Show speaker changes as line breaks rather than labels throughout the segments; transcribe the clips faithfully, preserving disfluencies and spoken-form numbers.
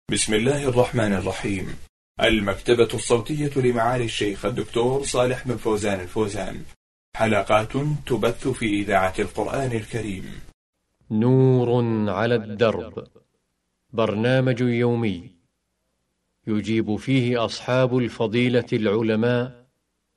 بسم الله الرحمن الرحيم. المكتبة الصوتية لمعالي الشيخ الدكتور صالح بن فوزان الفوزان، حلقات تبث في إذاعة القرآن الكريم.
نور على الدرب، برنامج يومي يجيب فيه أصحاب الفضيلة العلماء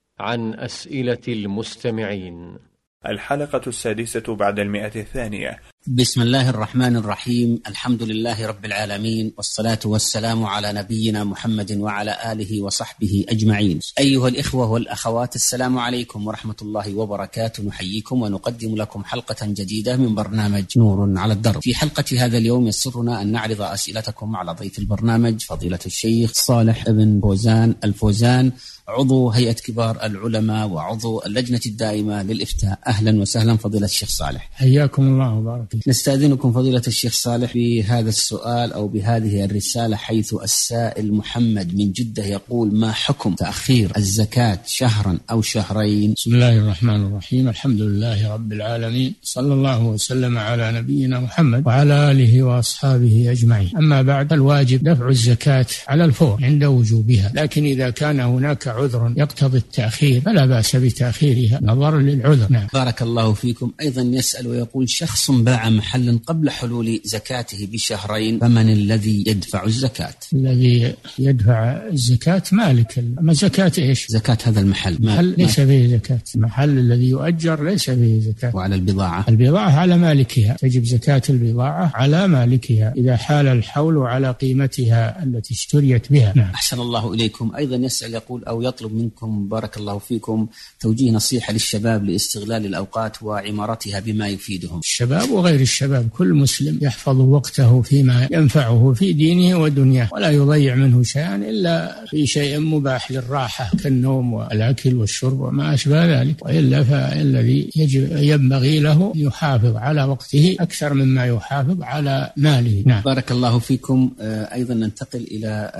عن أسئلة المستمعين.
الحلقة السادسة بعد المئة الثانية.
بسم الله الرحمن الرحيم. الحمد لله رب العالمين، والصلاة والسلام على نبينا محمد وعلى آله وصحبه أجمعين. أيها الإخوة والأخوات، السلام عليكم ورحمة الله وبركاته. نحييكم ونقدم لكم حلقة جديدة من برنامج نور على الدرب. في حلقة هذا اليوم يسرنا أن نعرض أسئلتكم على ضيف البرنامج فضيلة الشيخ صالح بن فوزان الفوزان، عضو هيئة كبار العلماء وعضو اللجنة الدائمة للإفتاء. أهلا وسهلا فضيلة الشيخ صالح.
حياكم الله وبارك.
نستأذنكم فضيلة الشيخ صالح بهذا السؤال أو بهذه الرسالة، حيث السائل محمد من جدة يقول: ما حكم تأخير الزكاة شهرا أو شهرين؟
بسم الله الرحمن الرحيم. الحمد لله رب العالمين، صلى الله وسلم على نبينا محمد وعلى آله وأصحابه أجمعين. أما بعد، الواجب دفع الزكاة على الفور عند وجوبها، لكن إذا كان هناك عذر يقتضي التأخير فلا بأس بتأخيرها نظرا للعذر. نعم.
بارك الله فيكم. أيضا يسأل ويقول: شخص باع محلا قبل حلول زكاته بشهرين، فمن الذي يدفع الزكاة؟
الذي يدفع الزكاة مالك. أما زكاة إيش؟
زكاة هذا المحل.
محل ليس به زكاة. المحل الذي يؤجر ليس به زكاة.
وعلى البضاعة؟
البضاعة على مالكها، تجب زكاة البضاعة على مالكها إذا حال الحول على قيمتها التي اشتريت بها. نعم.
أحسن الله إليكم. أيضا يسأل يقول أو يطلب منكم بارك الله فيكم توجيه نصيحة للشباب لاستغلال الأوقات وعمارتها بما يفيدهم.
الشباب وغير الشباب، كل مسلم يحفظ وقته فيما ينفعه في دينه ودنياه، ولا يضيع منه شيئا إلا في شيء مباح للراحة كالنوم والأكل والشرب وما أشبه ذلك، وإلا فالذي يجب ينبغي له أن يحافظ على وقته أكثر مما يحافظ على ماله. نعم.
بارك الله فيكم. أيضا ننتقل إلى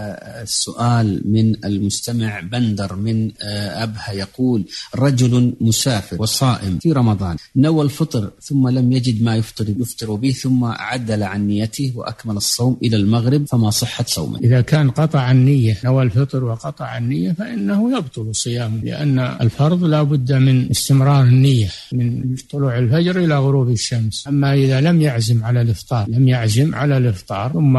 السؤال من المستمع بندر من أبها، يقول: رجل مسافر وصائم في رمضان نوى الفطر ثم لم يجد ما يفطر يفطر به، ثم عدل عن نيته وأكمل الصوم إلى المغرب، فما صحة صومه؟
إذا كان قطع النية، نوى الفطر وقطع النية، فإنه يبطل صيامه، لأن الفرض لا بد من استمرار النية من طلوع الفجر إلى غروب الشمس. أما إذا لم يعزم على الإفطار لم يعزم على الإفطار ثم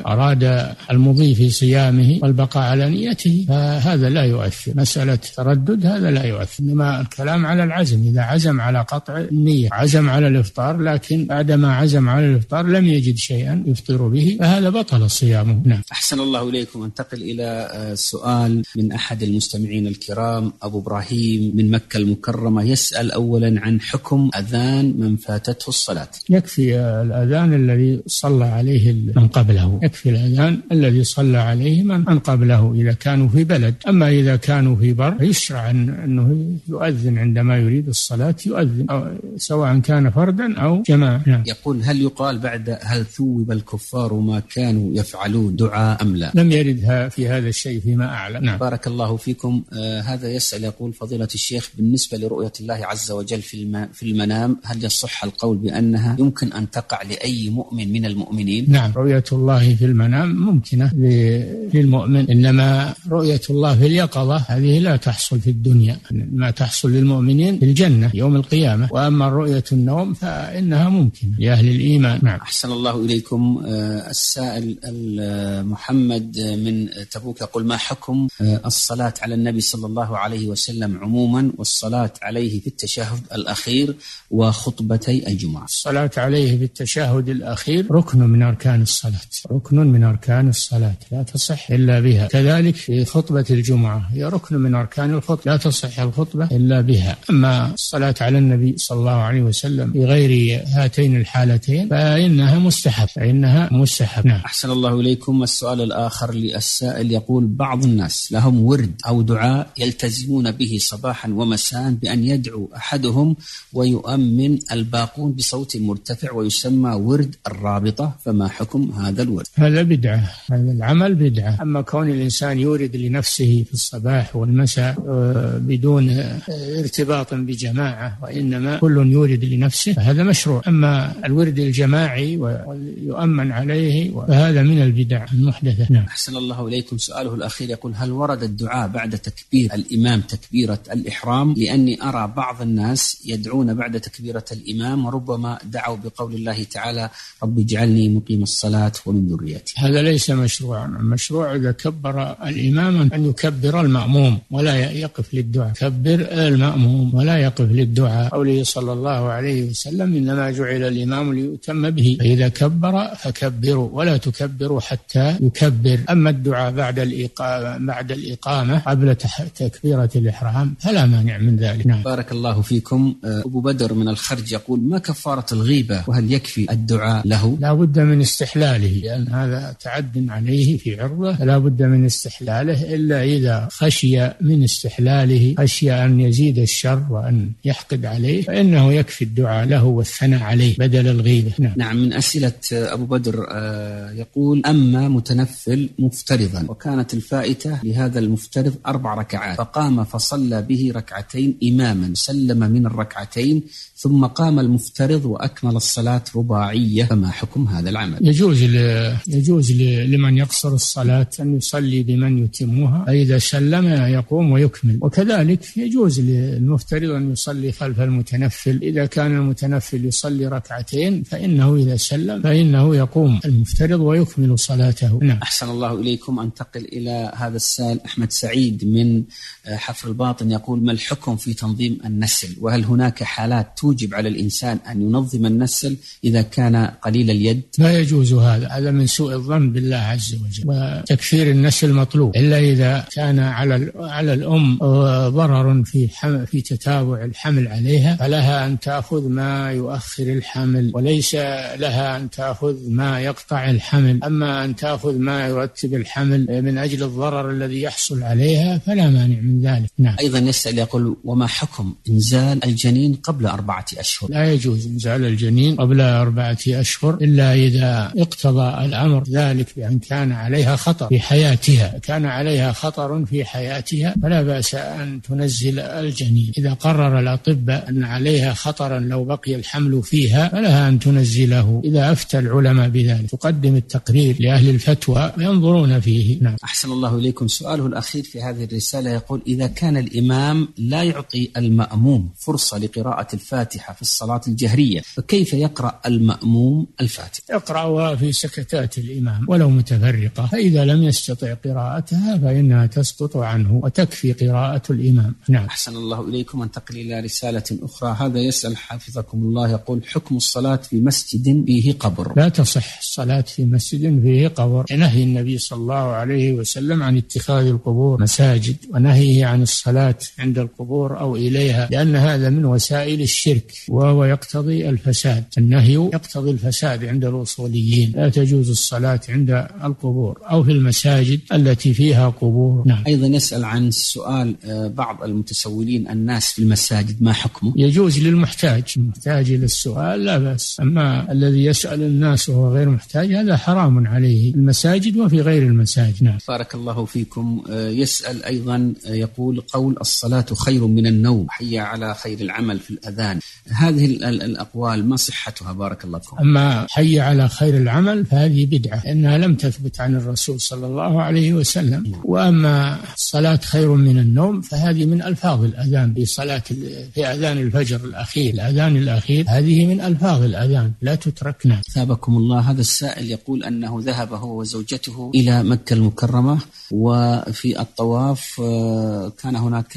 أراد المضي في صيامه والبقاء على نيته، فهذا لا يؤثر. مسألة تردد هذا لا يؤثر، إنما الكلام على العزم. إذا عزم على قطع النية، عزم على الإفطار، لكن بعدما عزم على الإفطار لم يجد شيئا يفطر به، فهذا بطل صيامه. نعم.
أحسن الله إليكم. انتقل إلى سؤال من أحد المستمعين الكرام، أبو إبراهيم من مكة المكرمة، يسأل أولا عن حكم أذان من فاتته الصلاة.
يكفي الأذان الذي صلى عليه من قبله، يكفي الأذان الذي صلى عليه من قبله إذا كانوا في بلد. أما إذا كانوا في بر يشرع أنه يؤذن عندما يريد الصلاة، يؤذن سواء كان فردا أو جماعة. نعم.
يقول: هل يقال بعد هل ثوب الكفار ما كانوا يفعلون دعاء أم لا؟
لم يردها في هذا الشيء فيما أعلم. نعم.
بارك الله فيكم. آه هذا يسأل يقول: فضيلة الشيخ، بالنسبة لرؤية الله عز وجل في, الم... في المنام، هل يصح القول بأنها يمكن أن تقع لأي مؤمن من المؤمنين؟
نعم، رؤية الله في المنام ممكنة للمؤمن، إنما رؤية الله في اليقظة هذه لا تحصل في الدنيا، ما تحصل للمؤمنين في الجنة يوم القيامة. وأما رؤية النوم فإنها ممكنة لأهل الإيمان. نعم.
أحسن الله إليكم. السائل محمد من تبوك يقول: ما حكم الصلاة على النبي صلى الله عليه وسلم عموما، والصلاة عليه في التشهد الأخير وخطبتي الجمعة؟
الصلاة عليه في التشهد الأخير ركن من أركان الصلاة، ركن من أركان الصلاة لا تصح إلا بها. كذلك في خطبة الجمعة هي ركن من أركان الخطبة، لا تصح الخطبة إلا بها. أما الصلاة على النبي صلى الله عليه وسلم في غير هاتين الحالتين فإنها مستحب، فإنها مستحب. نعم.
أحسن الله إليكم. السؤال الآخر للسائل يقول: بعض الناس لهم ورد أو دعاء يلتزمون به صباحا ومساء بأن يدعو أحدهم ويؤمن الباقون بصوت مرتفع ويسمى ورد الرابطة، فما حكم هذا الورد؟
هذا بدعة، هذا العمل بدعة. أما كون الإنسان يورد لنفسه في الصباح والمساء بدون ارتباط بجماعة وإنما كل يورد لنفسه فهذا مشروع. أما أما الورد الجماعي ويؤمن عليه فهذا من البدع المحدثة. نعم.
أحسن الله إليكم. سؤاله الأخير يقول: هل ورد الدعاء بعد تكبير الإمام تكبيرة الإحرام؟ لأني أرى بعض الناس يدعون بعد تكبيرة الإمام وربما دعوا بقول الله تعالى: رب اجعلني مقيم الصلاة ومن ذريتي.
هذا ليس مشروعا. المشروع إذا كبر الإمام أن يكبر المأموم ولا يقف للدعاء. كبر المأموم ولا يقف للدعاء. قوله صلى الله عليه وسلم: إنما جعل الإمام ليؤتم به، فإذا كبر فكبروا ولا تكبروا حتى يكبر. أما الدعاء بعد الإقامة بعد الإقامة قبل تكبيرة الإحرام فلا مانع من ذلك. نعم.
بارك الله فيكم. أبو بدر من الخرج يقول: ما كفارة الغيبة وهل يكفي الدعاء له؟
لا بد من استحلاله، لأن هذا تعد عليه في عرضه، فلا بد من استحلاله، إلا إذا خشي من استحلاله خشي أن يزيد الشر وأن يحقد عليه فإنه يكفي الدعاء له والثناء عليه بدل الغيبة. نعم.
نعم. من أسئلة أبو بدر يقول: أما متنفل مفترضا وكانت الفائتة لهذا المفترض أربع ركعات فقام فصلى به ركعتين إماما، سلم من الركعتين ثم قام المفترض وأكمل الصلاة رباعية، فما حكم هذا العمل؟
يجوز يجوز لمن يقصر الصلاة أن يصلي بمن يتمها، فإذا سلم يقوم ويكمل. وكذلك يجوز للمفترض أن يصلي خلف المتنفل. إذا كان المتنفل يصلي ركعتين فإنه إذا سلم فإنه يقوم المفترض ويكمل صلاته. نعم.
أحسن الله إليكم. أنتقل إلى هذا السائل أحمد سعيد من حفر الباطن يقول: ما الحكم في تنظيم النسل؟ وهل هناك حالات توجب على الإنسان أن ينظم النسل إذا كان قليل اليد؟
لا يجوز هذا، هذا من سوء الظن بالله عز وجل. وتكثير النسل مطلوب إلا إذا كان على على الأم ضرر في في تتابع الحمل عليها، فلها أن تأخذ ما يؤخر الحمل وليس لها أن تأخذ ما يقطع الحمل. أما أن تأخذ ما يرتب الحمل من أجل الضرر الذي يحصل عليها فلا مانع من ذلك. نعم.
أيضا يسأل يقول: وما حكم إنزال الجنين قبل أربعة أشهر؟
لا يجوز إنزال الجنين قبل أربعة أشهر إلا إذا اقتضى الأمر ذلك بأن كان عليها خطر في حياتها. كان عليها خطر في حياتها فلا بأس أن تنزل الجنين. إذا قرر الأطباء أن عليها خطرا لو بقي الحمل فيها فلها أن تنزله إذا أفتى العلماء بذلك. تقدم التقرير لأهل الفتوى ينظرون فيه. نعم.
أحسن الله إليكم. سؤاله الأخير في هذه الرسالة يقول: إذا كان الإمام لا يعطي المأموم فرصة لقراءة الفاتحة في الصلاة الجهرية فكيف يقرأ المأموم الفاتحة؟
يقرأها في سكتات الإمام ولو متفرقة، فإذا لم يستطع قراءتها فإنها تسقط عنه وتكفي قراءة الإمام. نعم.
أحسن الله إليكم. انتقل إلى رسالة أخرى. هذا يسأل حفظكم الله يقول: حكم الصلاة في مسجد فيه قبر؟
لا تصح الصلاة في مسجد فيه قبر. نهي النبي صلى الله عليه وسلم عن اتخاذ القبور مساجد، ونهيه عن الصلاة عند القبور أو إليها، لأن هذا من وسائل الشرك وهو يقتضي الفساد. النهي يقتضي الفساد عند الأصوليين. لا تجوز الصلاة عند القبور أو في المساجد التي فيها قبور. نعم.
أيضا يسأل عن سؤال بعض المتسولين الناس في المساجد، ما حكمه؟
يجوز للمحتاج، المحتاج إلى السؤال لا بأس. أما الذي يسأل الناس وهو غير محتاج هذا حرام عليه، المساجد وفي غير المساجد. نعم.
بارك الله فيكم. يسأل أيضا يقول: قول الصلاة خير من النوم، حي على خير العمل في الأذان، هذه الأقوال ما صحتها؟ بارك الله فيكم.
أما حي على خير العمل فهذه بدعة إنها لم تثبت عن الرسول صلى الله عليه وسلم. وأما الصلاة خير من النوم فهذه من ألفاظ الأذان في صلاة في أذان الفجر الأخير، الأذان الأخير هذه من ألفاظ الأذان لا تتركنا.
ثابكم الله. هذا السائل يقول أنه ذهب هو وزوجته إلى مكة المكرمة، وفي الطواف كان هناك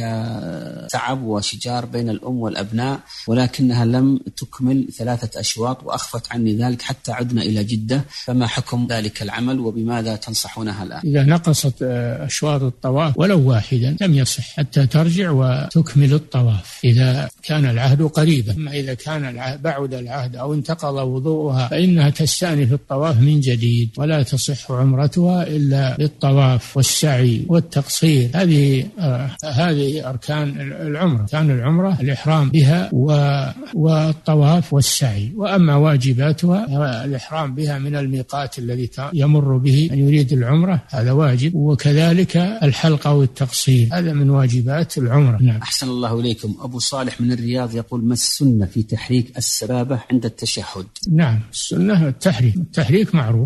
تعب وشجار بين الأم والأبناء، ولكنها لم تكمل ثلاثة أشواط وأخفت عني ذلك حتى عدنا إلى جدة، فما حكم ذلك العمل وبماذا تنصحونها الآن؟
إذا نقصت أشواط الطواف ولو واحدا لم يصح حتى ترجع وتكمل الطواف إذا كان العهد قريبا. أما إذا كان بعد العهد أو انتقض وضوءها فإنها تستأنف الطواف من جديد، ولا تصح عمرتها إلا بالطواف والسعي والتقصير. هذه آه هذه أركان العمرة. كان العمرة الإحرام بها والطواف والسعي. وأما واجباتها الإحرام بها من الميقات الذي يمر به أن يريد العمرة، هذا واجب، وكذلك الحلق أو التقصير، هذا من واجبات العمرة. نعم.
أحسن الله إليكم. أبو صالح من الرياض يقول: ما السنة في تحريك السبب السبابة عند التشهد.
نعم، السنة التحريك، التحريك معروف.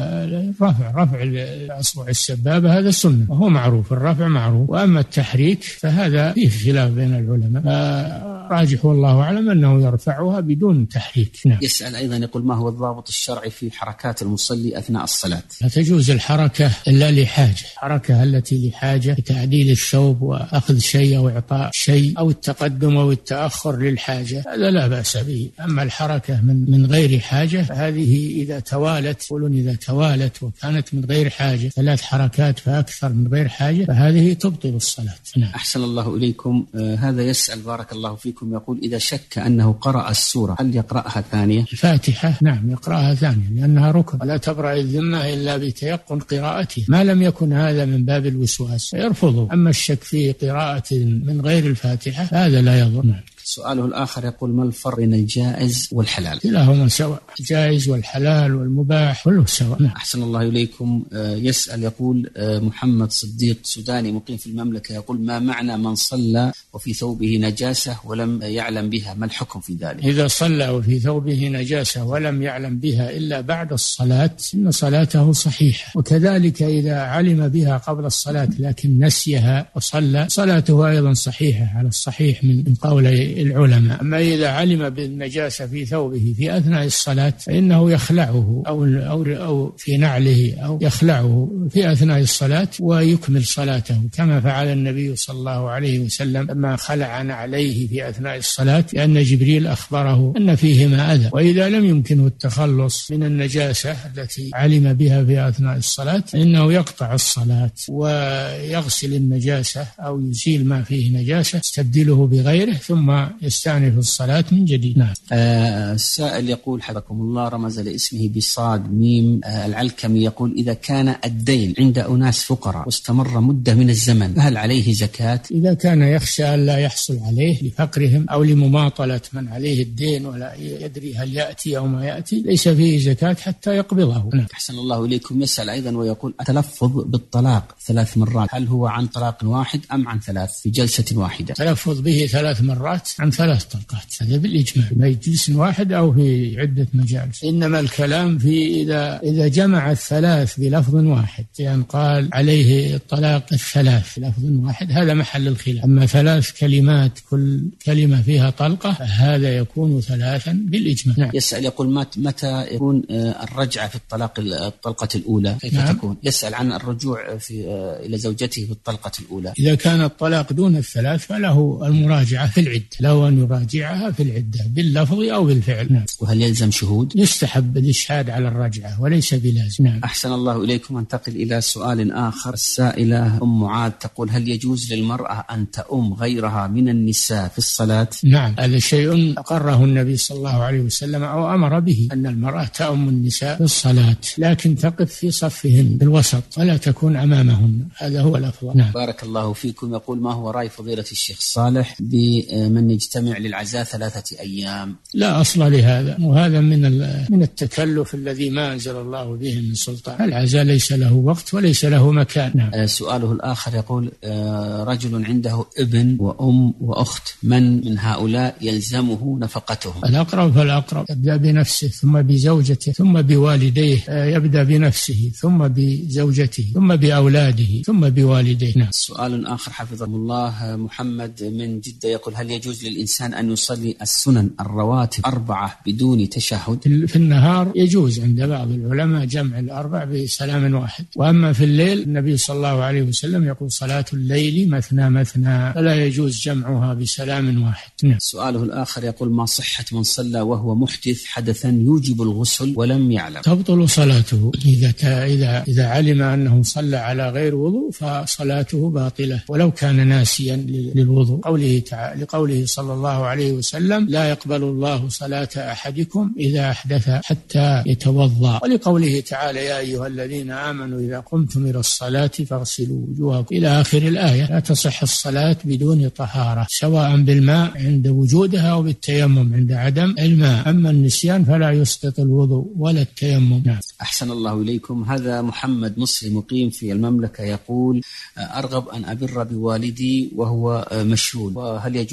آه رفع رفع الأصبع السبابة هذا سنة وهو معروف، الرفع معروف. وأما التحريك فهذا فيه خلاف بين العلماء، آه راجح والله أعلم أنه يرفعها بدون تحريك. نعم.
يسأل أيضا يقول: ما هو الضابط الشرعي في حركات المصلي أثناء الصلاة؟
لا تجوز الحركة إلا لحاجة، الحركة التي لحاجة لتعديل الثوب وأخذ شيء أو إعطاء شيء أو التقدم أو التأخر للحاجة، هذا لا بأس به. أما الحركة من من غير حاجة فهذه إذا توالت، يقولون إذا توالت وكانت من غير حاجة ثلاث حركات فأكثر من غير حاجة فهذه تبطل الصلاة. نعم.
أحسن الله إليكم. آه هذا يسأل بارك الله فيكم، يقول: إذا شك أنه قرأ السورة هل يقرأها ثانية؟
الفاتحة نعم يقرأها ثانية لأنها ركن، ولا تبرأ الذمة إلا بتيقن قراءتها، ما لم يكن هذا من باب الوسواس يرفضه. أما الشك في قراءة من غير الفاتحة هذا لا يضر. نعم.
سؤاله الآخر يقول: ما الفرق بين الجائز والحلال؟
كلاهما سواء، الجائز والحلال والمباح كله سواء. نعم.
أحسن الله إليكم. يسأل يقول محمد صديق سوداني مقيم في المملكة، يقول: ما معنى من صلى وفي ثوبه نجاسة ولم يعلم بها، ما الحكم في ذلك؟
إذا صلى وفي ثوبه نجاسة ولم يعلم بها إلا بعد الصلاة إن صلاته صحيحة، وكذلك إذا علم بها قبل الصلاة لكن نسيها وصلى صلاته أيضا صحيحة على الصحيح من قول العلماء. أما إذا علم بالنجاسة في ثوبه في أثناء الصلاة فإنه يخلعه أو أو أو في نعله أو يخلعه في أثناء الصلاة ويكمل صلاته، كما فعل النبي صلى الله عليه وسلم لما خلع نعليه في أثناء الصلاة، لأن جبريل أخبره أن فيهما أذى. وإذا لم يمكنه التخلص من النجاسة التي علم بها في أثناء الصلاة فإنه يقطع الصلاة ويغسل النجاسة أو يزيل ما فيه نجاسة يستبدله بغيره ثم يستأنف الصلاة من جديد. نعم.
آه السائل يقول: حفظكم الله، رمز لاسمه بصاد ميم آه العلكمي، يقول: إذا كان الدين عند أناس فقراء واستمر مدة من الزمن فهل عليه زكاة؟
إذا كان يخشى أن لا يحصل عليه لفقرهم أو لمماطلة من عليه الدين ولا يدري هل يأتي أو ما يأتي ليس فيه زكاة حتى يقبضه. نعم.
أحسن الله إليكم. يسأل أيضا ويقول: التلفظ بالطلاق ثلاث مرات هل هو عن طلاق واحد أم عن ثلاث في جلسة واحدة؟
تلفظ به ثلاث مرات عن ثلاث طلقات، هذا بالإجماع، مجلس واحد أو في عدة مجالس. إنما الكلام في إذا إذا جمع الثلاث بلفظ واحد، يعني قال عليه الطلاق الثلاث بلفظ واحد، هذا محل الخلاف. أما ثلاث كلمات كل كلمة فيها طلقة فهذا يكون ثلاثا بالإجماع. نعم.
يسأل يقول: متى يكون الرجعة في الطلاق الطلقة الأولى كيف نعم. تكون؟ يسأل عن الرجوع في إلى زوجته في الطلقة الأولى.
إذا كان الطلاق دون الثلاث فله المراجعة في العدة، له أن يراجعها في العدة باللفظ أو بالفعل. نعم.
وهل يلزم شهود؟
يستحب الإشهاد على الرجعة وليس بلازم. نعم.
أحسن الله إليكم. انتقل إلى سؤال آخر. السائلة أم معاذ تقول: هل يجوز للمرأة أن تؤم غيرها من النساء في الصلاة؟
نعم، هذا شيء أقره النبي صلى الله عليه وسلم أو أمر به، أن المرأة تؤم النساء في الصلاة لكن تقف في صفهن بالوسط ولا تكون أمامهن، هذا هو الأفضل. نعم.
بارك الله فيكم. يقول: ما هو رأي فضيلة الشيخ صالح بمن يجتمع للعزاء ثلاثة أيام؟
لا أصل لهذا، وهذا من من التكلف الذي ما أنزل الله به من سلطان. العزاء ليس له وقت وليس له مكان. نعم.
آه سؤاله الآخر يقول: آه رجل عنده ابن وأم وأخت، من من هؤلاء يلزمه نفقتهم؟
الأقرب فالأقرب، يبدأ بنفسه ثم بزوجته ثم بوالديه، آه يبدأ بنفسه ثم بزوجته ثم بأولاده ثم بوالديه. نعم.
سؤال آخر حفظه الله. محمد من جدة يقول: هل يجوز للإنسان أن يصلي السنن الرواتب أربعة بدون تشهد؟
في النهار يجوز عند بعض العلماء جمع الأربع بسلام واحد، وأما في الليل النبي صلى الله عليه وسلم يقول: صلاة الليل مثنى مثنى، فلا يجوز جمعها بسلام واحد. نعم.
سؤاله الآخر يقول: ما صحة من صلى وهو محدث حدثا يوجب الغسل ولم يعلم؟
تبطل صلاته إذا إذا إذا علم أنه صلى على غير وضوء فصلاته باطلة ولو كان ناسيا للوضوء، قوله تعالى لقوله صلى الله عليه وسلم: لا يقبل الله صلاة أحدكم إذا أحدث حتى يتوضأ، ولقوله تعالى: يا أيها الذين آمنوا إذا قمتم إلى الصلاة فاغسلوا وجوهكم إلى آخر الآية. لا تصح الصلاة بدون طهارة سواء بالماء عند وجودها أو بالتيمم عند عدم الماء، أما النسيان فلا يسقط الوضوء ولا التيمم. نعم.
أحسن الله إليكم. هذا محمد مصري مقيم في المملكة يقول: أرغب أن أبر بوالدي وهو مشلول، وهل يجوز لي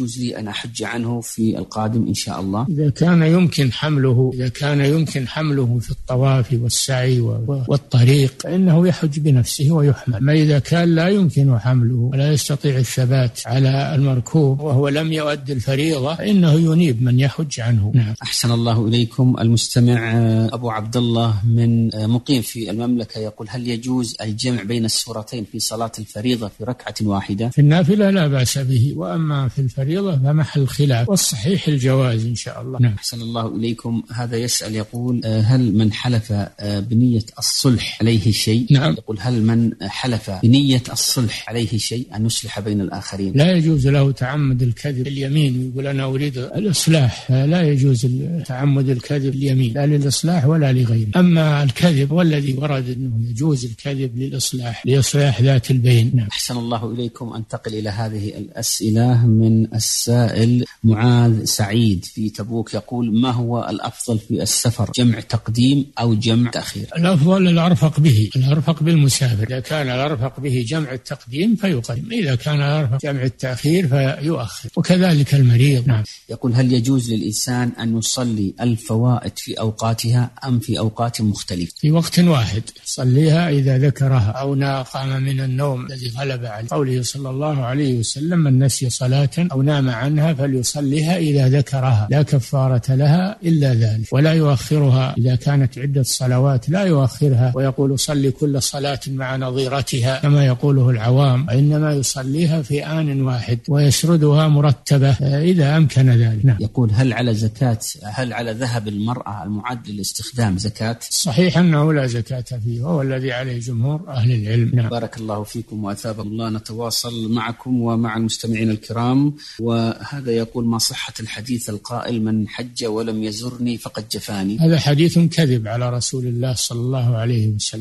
أن أحج عنه في القادم إن شاء الله؟
إذا كان يمكن حمله إذا كان يمكن حمله في الطواف والسعي والطريق فإنه يحج بنفسه ويحمل. ما إذا كان لا يمكن حمله ولا يستطيع الثبات على المركوب وهو لم يؤدي الفريضة فإنه ينيب من يحج عنه. نعم.
أحسن الله إليكم. المستمع أبو عبد الله من مقيم في المملكة يقول: هل يجوز الجمع بين السورتين في صلاة الفريضة في ركعة واحدة؟
في النافلة لا بأس به، وأما في الفريضة فمحل خلاف، والصحيح الجواز إن شاء الله. نعم.
أحسن الله إليكم. هذا يسأل يقول: هل من حلف بنية الصلح عليه شيء؟
نعم.
يقول: هل من حلف بنية الصلح عليه شيء أن يصلح بين الآخرين؟
لا يجوز له تعمد الكذب اليمين ويقول أنا أريد الإصلاح، لا يجوز تعمد الكذب اليمين لا للإصلاح ولا لغيره. أما الكذب والذي ورد أنه يجوز الكذب للإصلاح لإصلاح ذات البين. نعم.
أحسن الله إليكم. أنتقل إلى هذه الأسئلة من السائل معاذ سعيد في تبوك يقول: ما هو الأفضل في السفر، جمع تقديم أو جمع تأخير؟
الأفضل الأرفق به الأرفق بالمسافر. إذا كان الأرفق به جمع التقديم فيقدم، إذا كان الأرفق جمع التأخير فيؤخر، وكذلك المريض. نعم.
يقول: هل يجوز للإنسان أن يصلي الفوائد في أوقاتها أم في أوقات مختلفة؟
في وقت واحد صليها إذا ذكرها أو قام من النوم الذي غلب عليه. قوله صلى الله عليه وسلم: من نسي صلاة أو نام عنها فليصليها إذا ذكرها لا كفارة لها إلا ذلك، ولا يؤخرها. إذا كانت عدة صلوات لا يؤخرها ويقول صلي كل صلاة مع نظيرتها كما يقوله العوام، وإنما يصليها في آن واحد ويسردها مرتبة إذا أمكن ذلك. نعم.
يقول: هل على زكاة هل على ذهب المرأة المعد للاستخدام زكاة؟
صحيح أنه لا زكاة فيه، وهو الذي عليه جمهور أهل العلم. نعم.
بارك الله فيكم وأثابكم الله. نتواصل معكم ومع المستمعين الكرام. وهذا يقول: ما صحة الحديث القائل: من حج ولم يزرني فقد جفاني؟
هذا حديث كذب على رسول الله صلى الله عليه وسلم،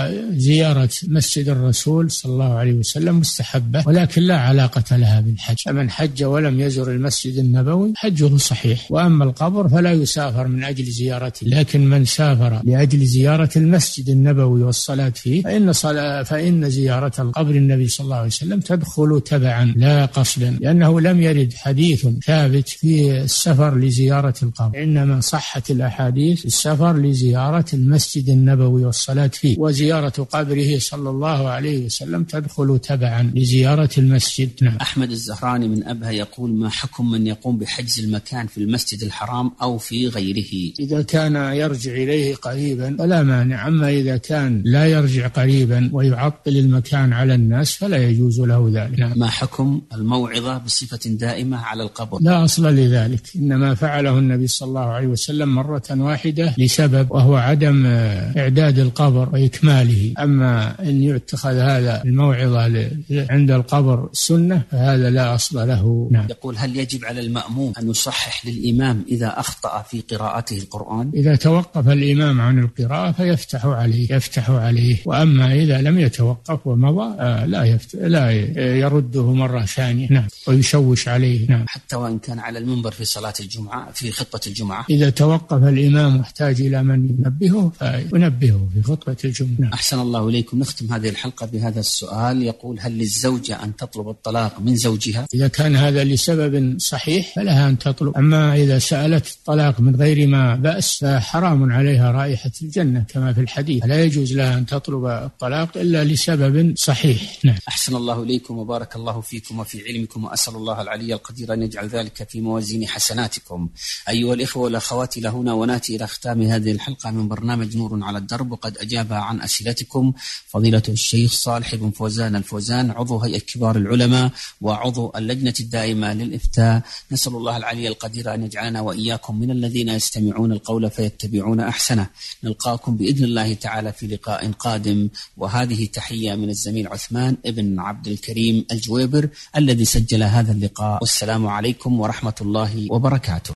وزيارة مسجد الرسول صلى الله عليه وسلم مستحبة ولكن لا علاقة لها بالحج. فمن حج ولم يزر المسجد النبوي حجه صحيح، وأما القبر فلا يسافر من أجل زيارته، لكن من سافر لأجل زيارة المسجد النبوي والصلاة فيه فإن, صلاة فإن زيارة القبر النبي صلى الله عليه وسلم تدخل تبعا لا قصدا، لأنه لم يرد حديث ثابت في السفر لزيارة القبر، إنما صحت الأحاديث السفر لزيارة المسجد النبوي والصلاة فيه، وزيارة قبره صلى الله عليه وسلم تدخل تبعا لزيارة المسجد. نعم.
أحمد الزهراني من أبها يقول: ما حكم من يقوم بحجز المكان في المسجد الحرام أو في غيره؟
إذا كان يرجع إليه قريبا فلا مانع، أما إذا كان لا يرجع قريبا ويعطل المكان على الناس فلا يجوز له ذلك. نعم.
ما حكم الموعظة بصفة دائمة على القبر؟
لا أصل لذلك، إنما فعله النبي صلى الله عليه وسلم مرة واحدة لسبب، وهو عدم إعداد القبر وإكماله. أما أن يتخذ هذا الموعظة عند القبر سنة فهذا لا أصل له. نعم.
يقول: هل يجب على المأموم أن يصحح للإمام إذا أخطأ في قراءته القرآن؟
إذا توقف الإمام عن القراءة فيفتح عليه يفتح عليه وأما إذا لم يتوقف ومضى لا يفت... لا يرده مرة ثانية. نعم. ويشوش عليه. نعم.
حتى وإن كان على المنبر في صلاة الجمعة في خطبة الجمعة؟
إذا توقف الإمام محتاج إلى من ينبهه فينبهه في خطبة الجمعة. نعم.
أحسن الله إليكم. نختم هذه الحلقة بهذا السؤال. يقول: هل للزوجة أن تطلب الطلاق من زوجها؟
إذا كان هذا لسبب صحيح فلها أن تطلب، أما إذا سألت الطلاق من غير ما بأس فحرام عليها رائحة الجنة كما في الحديث، لا يجوز لها أن تطلب الطلاق إلا لسبب صحيح. نعم.
أحسن الله إليكم وبارك الله فيكم وفي علمكم، وأسأل الله العلي القدير أن يجعل ذلك في موازين حسناتكم. أيها الإخوة والأخوات، إلى هنا ونأتي إلى ختام هذه الحلقة من برنامج نور على الدرب، وقد أجاب عن أسئلتكم فضيلة الشيخ صالح بن فوزان الفوزان، عضو هيئة كبار العلماء وعضو اللجنة الدائمة للإفتاء. نسأل الله العلي القدير أن يجعلنا وإياكم من الذين يستمعون القول فيتبعون أحسنه. نلقاكم بإذن الله تعالى في لقاء قادم، وهذه تحية من الزميل عثمان ابن عبد الكريم الجويبر الذي سجل هذا اللقاء. والسلام عليكم ورحمة الله وبركاته.